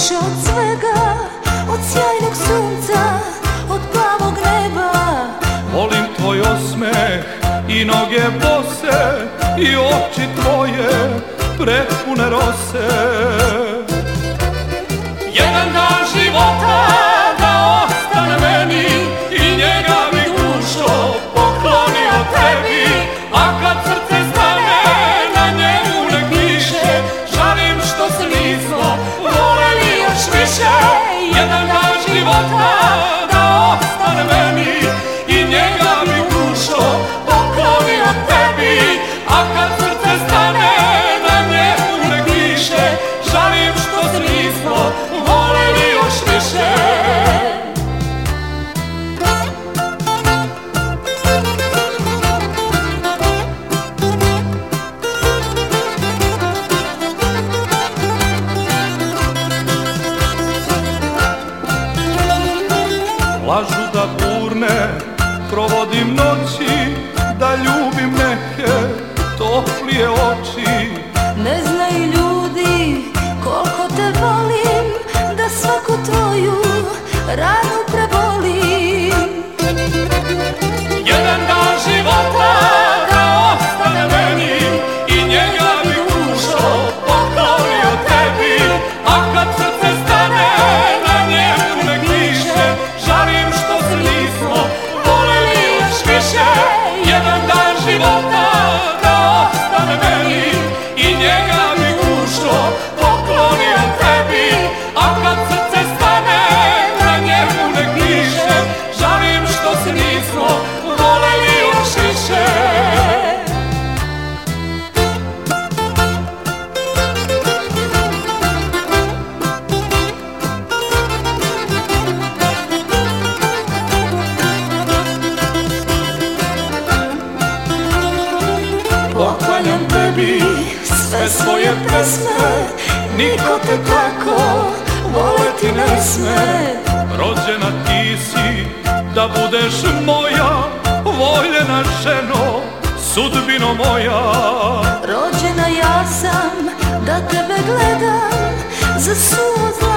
više od svega, od sjajnog sunca, od plavog neba. Volim tvoj osmeh i noge bose i oči tvoje prepune rose. Jedan dan života da ostane meni i njega bih dušo poklonio tebi, a kad srce stane na njemu nek piše žalim što se nismo voljeli još više. Jedan dan života da ostane meni i njega bih dušo poklonio tebi, a kad srce stane na njemu nek piše žalim što se nismo voljeli još više. Lažu da burne provodim noći, da ljubim neke toplije oči. Ne znaju ljudi koliko te volim, da svaku tvoju ranu prebolim. Jedan dan života da ostane meni i njega bih dušo poklonio tebi, a kad srce stane na njemu nek piše žalim što se nismo voljeli još više. Jedan dan života da ostane meni i njega bih dušo poklonio tebi, a kad srce stane na njemu nek piše žalim što se nismo voljeli još više. Poklanjam tebi sve svoje pesme, niko te tako voleti ne sme. Rođena ti si da budeš moja, voljena ženo, sudbino moja. Rođena ja sam da tebe gledam za suvo zla.